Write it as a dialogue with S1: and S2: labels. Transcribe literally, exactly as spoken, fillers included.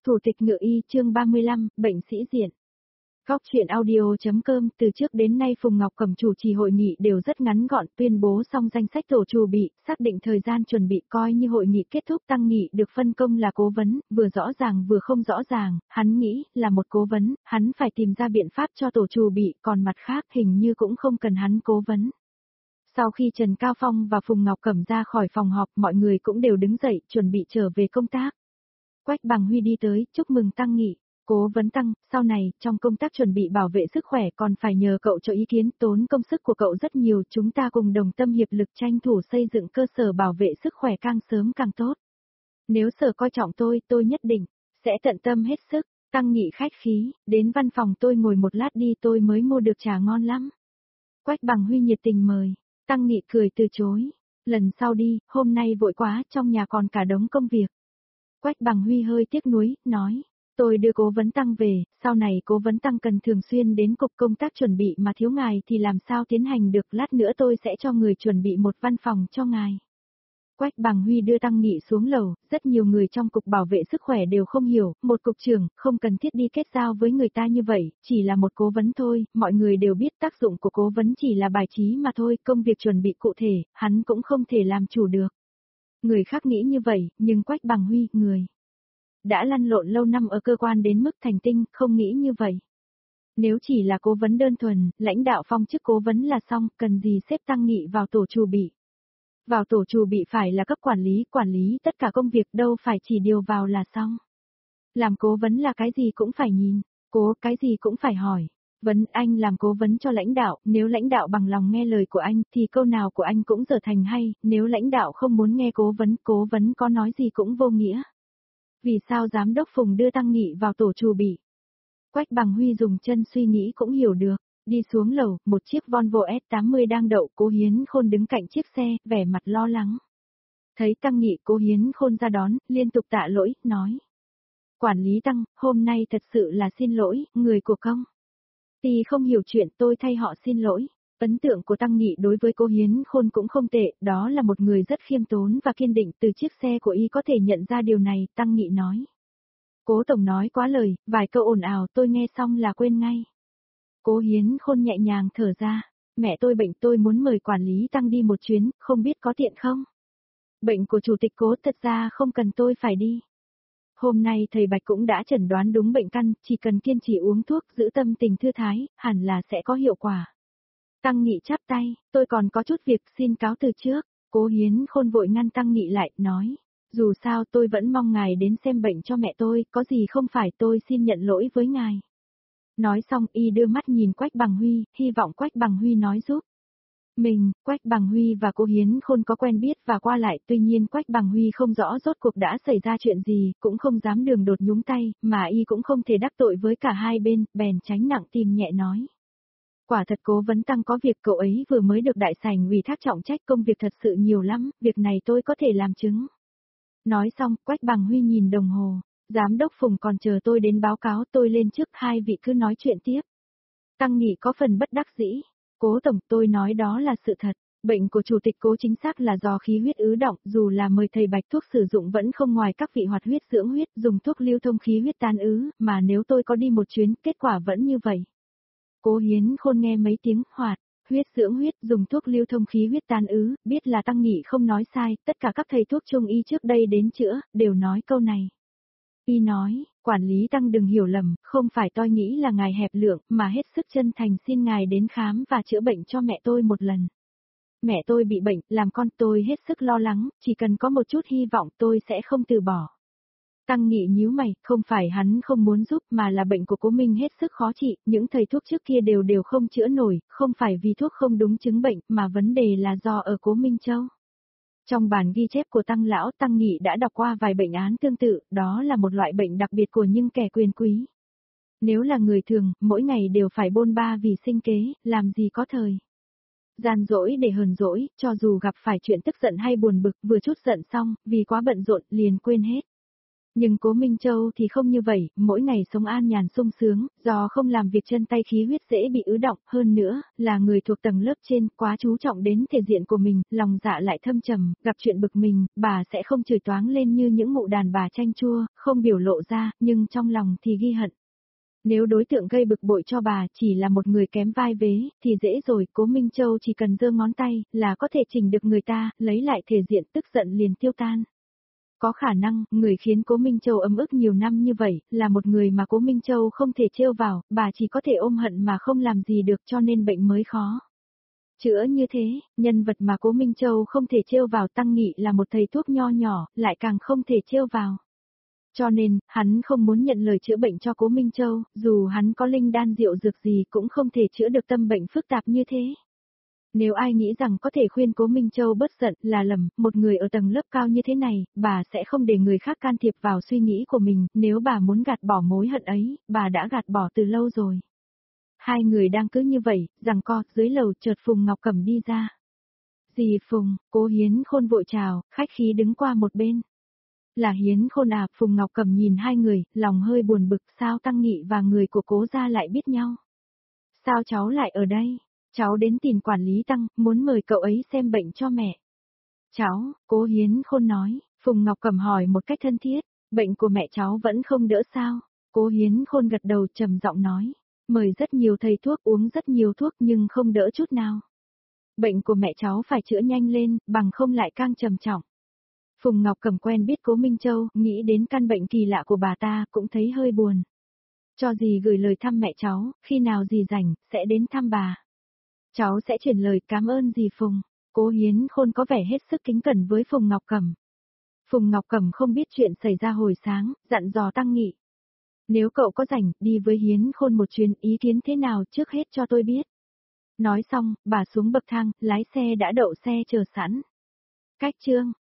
S1: Thủ tịch Ngự Y chương ba mươi lăm, bệnh sĩ diện. Góc chuyện audio.com từ trước đến nay Phùng Ngọc Cẩm chủ trì hội nghị đều rất ngắn gọn, tuyên bố xong danh sách tổ chủ bị, xác định thời gian chuẩn bị, coi như hội nghị kết thúc. Tăng Nghị được phân công là cố vấn, vừa rõ ràng vừa không rõ ràng, hắn nghĩ là một cố vấn, hắn phải tìm ra biện pháp cho tổ chủ bị, còn mặt khác hình như cũng không cần hắn cố vấn. Sau khi Trần Cao Phong và Phùng Ngọc Cẩm ra khỏi phòng họp, mọi người cũng đều đứng dậy, chuẩn bị trở về công tác. Quách Bằng Huy đi tới, chúc mừng Tăng Nghị. Cố vấn Tăng, sau này, trong công tác chuẩn bị bảo vệ sức khỏe còn phải nhờ cậu cho ý kiến, tốn công sức của cậu rất nhiều, chúng ta cùng đồng tâm hiệp lực tranh thủ xây dựng cơ sở bảo vệ sức khỏe càng sớm càng tốt. Nếu sở coi trọng tôi, tôi nhất định sẽ tận tâm hết sức. Tăng Nghị khách khí, đến văn phòng tôi ngồi một lát đi, tôi mới mua được trà ngon lắm. Quách Bằng Huy nhiệt tình mời, Tăng Nghị cười từ chối. Lần sau đi, hôm nay vội quá, trong nhà còn cả đống công việc. Quách Bằng Huy hơi tiếc nuối, nói, tôi đưa cố vấn Tăng về, sau này cố vấn Tăng cần thường xuyên đến cục công tác chuẩn bị mà thiếu ngài thì làm sao tiến hành được, lát nữa tôi sẽ cho người chuẩn bị một văn phòng cho ngài. Quách Bằng Huy đưa Tăng Nghị xuống lầu, rất nhiều người trong cục bảo vệ sức khỏe đều không hiểu, một cục trưởng, không cần thiết đi kết giao với người ta như vậy, chỉ là một cố vấn thôi, mọi người đều biết tác dụng của cố vấn chỉ là bài trí mà thôi, công việc chuẩn bị cụ thể, hắn cũng không thể làm chủ được. Người khác nghĩ như vậy, nhưng Quách Bằng Huy, người đã lăn lộn lâu năm ở cơ quan đến mức thành tinh, không nghĩ như vậy. Nếu chỉ là cố vấn đơn thuần, lãnh đạo phong chức cố vấn là xong, cần gì xếp Tăng Nghị vào tổ chủ bị. Vào tổ chủ bị phải là cấp quản lý, quản lý tất cả công việc, đâu phải chỉ điều vào là xong. Làm cố vấn là cái gì cũng phải nhìn, cố cái gì cũng phải hỏi. Vấn anh làm cố vấn cho lãnh đạo, nếu lãnh đạo bằng lòng nghe lời của anh thì câu nào của anh cũng trở thành hay, nếu lãnh đạo không muốn nghe cố vấn, cố vấn có nói gì cũng vô nghĩa. Vì sao giám đốc Phùng đưa Tăng Nghị vào tổ chủ bị? Quách Bằng Huy dùng chân suy nghĩ cũng hiểu được, đi xuống lầu, một chiếc Volvo S tám mươi đang đậu, Cố Hiến Khôn đứng cạnh chiếc xe, vẻ mặt lo lắng. Thấy Tăng Nghị, Cố Hiến Khôn ra đón, liên tục tạ lỗi, nói. Quản lý Tăng, hôm nay thật sự là xin lỗi, người của công ty không hiểu chuyện, tôi thay họ xin lỗi. Ấn tượng của Tăng Nghị đối với Cố Hiến Khôn cũng không tệ, đó là một người rất khiêm tốn và kiên định, từ chiếc xe của y có thể nhận ra điều này, Tăng Nghị nói. Cố Tổng nói quá lời, vài câu ồn ào tôi nghe xong là quên ngay. Cố Hiến Khôn nhẹ nhàng thở ra, mẹ tôi bệnh, tôi muốn mời quản lý Tăng đi một chuyến, không biết có tiện không? Bệnh của chủ tịch Cố thật ra không cần tôi phải đi. Hôm nay thầy Bạch cũng đã chẩn đoán đúng bệnh căn, chỉ cần kiên trì uống thuốc, giữ tâm tình thư thái, hẳn là sẽ có hiệu quả. Tăng Nghị chắp tay, tôi còn có chút việc xin cáo từ trước. Cố Hiến Khôn vội ngăn Tăng Nghị lại, nói, dù sao tôi vẫn mong ngài đến xem bệnh cho mẹ tôi, có gì không phải tôi xin nhận lỗi với ngài. Nói xong y đưa mắt nhìn Quách Bằng Huy, hy vọng Quách Bằng Huy nói giúp mình. Quách Bằng Huy và Cố Hiến Khôn có quen biết và qua lại, tuy nhiên Quách Bằng Huy không rõ rốt cuộc đã xảy ra chuyện gì, cũng không dám đường đột nhúng tay, mà y cũng không thể đắc tội với cả hai bên, bèn tránh nặng tìm nhẹ nói. Quả thật cố vấn Tăng có việc, cậu ấy vừa mới được đại sảnh ủy thác trọng trách, công việc thật sự nhiều lắm, việc này tôi có thể làm chứng. Nói xong, Quách Bằng Huy nhìn đồng hồ, giám đốc Phùng còn chờ tôi đến báo cáo, tôi lên trước, hai vị cứ nói chuyện tiếp. Tăng Nghị có phần bất đắc dĩ, Cố Tổng, tôi nói đó là sự thật, bệnh của chủ tịch Cố chính xác là do khí huyết ứ động, dù là mời thầy Bạch thuốc sử dụng vẫn không ngoài các vị hoạt huyết dưỡng huyết, dùng thuốc lưu thông khí huyết tan ứ, mà nếu tôi có đi một chuyến, kết quả vẫn như vậy. Cố Hiến Khôn nghe mấy tiếng hoạt, huyết dưỡng huyết, dùng thuốc lưu thông khí huyết tan ứ, biết là Tăng Nghị không nói sai, tất cả các thầy thuốc trung y trước đây đến chữa, đều nói câu này. Y nói, quản lý Tăng đừng hiểu lầm, không phải tôi nghĩ là ngài hẹp lượng, mà hết sức chân thành xin ngài đến khám và chữa bệnh cho mẹ tôi một lần. Mẹ tôi bị bệnh, làm con tôi hết sức lo lắng, chỉ cần có một chút hy vọng tôi sẽ không từ bỏ. Tăng Nghị nhíu mày, không phải hắn không muốn giúp mà là bệnh của Cố Minh hết sức khó trị, những thầy thuốc trước kia đều đều không chữa nổi, không phải vì thuốc không đúng chứng bệnh mà vấn đề là do ở Cố Minh Châu. Trong bản ghi chép của Tăng Lão, Tăng Nghị đã đọc qua vài bệnh án tương tự, đó là một loại bệnh đặc biệt của những kẻ quyền quý. Nếu là người thường, mỗi ngày đều phải bôn ba vì sinh kế, làm gì có thời gian dỗi để hờn dỗi, cho dù gặp phải chuyện tức giận hay buồn bực, vừa chút giận xong, vì quá bận rộn, liền quên hết. Nhưng Cố Minh Châu thì không như vậy, mỗi ngày sống an nhàn sung sướng, do không làm việc chân tay khí huyết dễ bị ứ động, hơn nữa, là người thuộc tầng lớp trên, quá chú trọng đến thể diện của mình, lòng dạ lại thâm trầm, gặp chuyện bực mình, bà sẽ không chửi toáng lên như những mụ đàn bà chanh chua, không biểu lộ ra, nhưng trong lòng thì ghi hận. Nếu đối tượng gây bực bội cho bà chỉ là một người kém vai vế, thì dễ rồi, Cố Minh Châu chỉ cần giơ ngón tay, là có thể chỉnh được người ta, lấy lại thể diện tức giận liền tiêu tan. Có khả năng, người khiến Cố Minh Châu ấm ức nhiều năm như vậy, là một người mà Cố Minh Châu không thể trêu vào, bà chỉ có thể ôm hận mà không làm gì được cho nên bệnh mới khó. Chữa như thế, nhân vật mà Cố Minh Châu không thể trêu vào Tăng Nghị là một thầy thuốc nho nhỏ, lại càng không thể trêu vào. Cho nên, hắn không muốn nhận lời chữa bệnh cho Cố Minh Châu, dù hắn có linh đan rượu dược gì cũng không thể chữa được tâm bệnh phức tạp như thế. Nếu ai nghĩ rằng có thể khuyên Cố Minh Châu bớt giận là lầm, một người ở tầng lớp cao như thế này, bà sẽ không để người khác can thiệp vào suy nghĩ của mình, nếu bà muốn gạt bỏ mối hận ấy, bà đã gạt bỏ từ lâu rồi. Hai người đang cứ như vậy, giằng co, dưới lầu chợt Phùng Ngọc Cẩm đi ra. Dì Phùng, Cố Hiến Khôn vội chào, khách khí đứng qua một bên. Là Hiến Khôn à, Phùng Ngọc Cẩm nhìn hai người, lòng hơi buồn bực, sao Tăng Nghị và người của Cố gia lại biết nhau? Sao cháu lại ở đây? Cháu đến tìm quản lý Tăng, muốn mời cậu ấy xem bệnh cho mẹ. Cháu, Cố Hiến Khôn nói, Phùng Ngọc Cẩm hỏi một cách thân thiết, bệnh của mẹ cháu vẫn không đỡ sao? Cố Hiến Khôn gật đầu trầm giọng nói, mời rất nhiều thầy thuốc uống rất nhiều thuốc nhưng không đỡ chút nào. Bệnh của mẹ cháu phải chữa nhanh lên, bằng không lại càng trầm trọng. Phùng Ngọc Cẩm quen biết Cố Minh Châu, nghĩ đến căn bệnh kỳ lạ của bà ta, cũng thấy hơi buồn. Cho dì gửi lời thăm mẹ cháu, khi nào dì rảnh, sẽ đến thăm bà. Cháu sẽ chuyển lời cảm ơn dì Phùng. Cố Hiến Khôn có vẻ hết sức kính cẩn với Phùng Ngọc Cẩm. Phùng Ngọc Cẩm không biết chuyện xảy ra hồi sáng, dặn dò Tăng Nghị. Nếu cậu có rảnh, đi với Hiến Khôn một chuyến, ý kiến thế nào trước hết cho tôi biết. Nói xong, bà xuống bậc thang, lái xe đã đậu xe chờ sẵn. Cách chương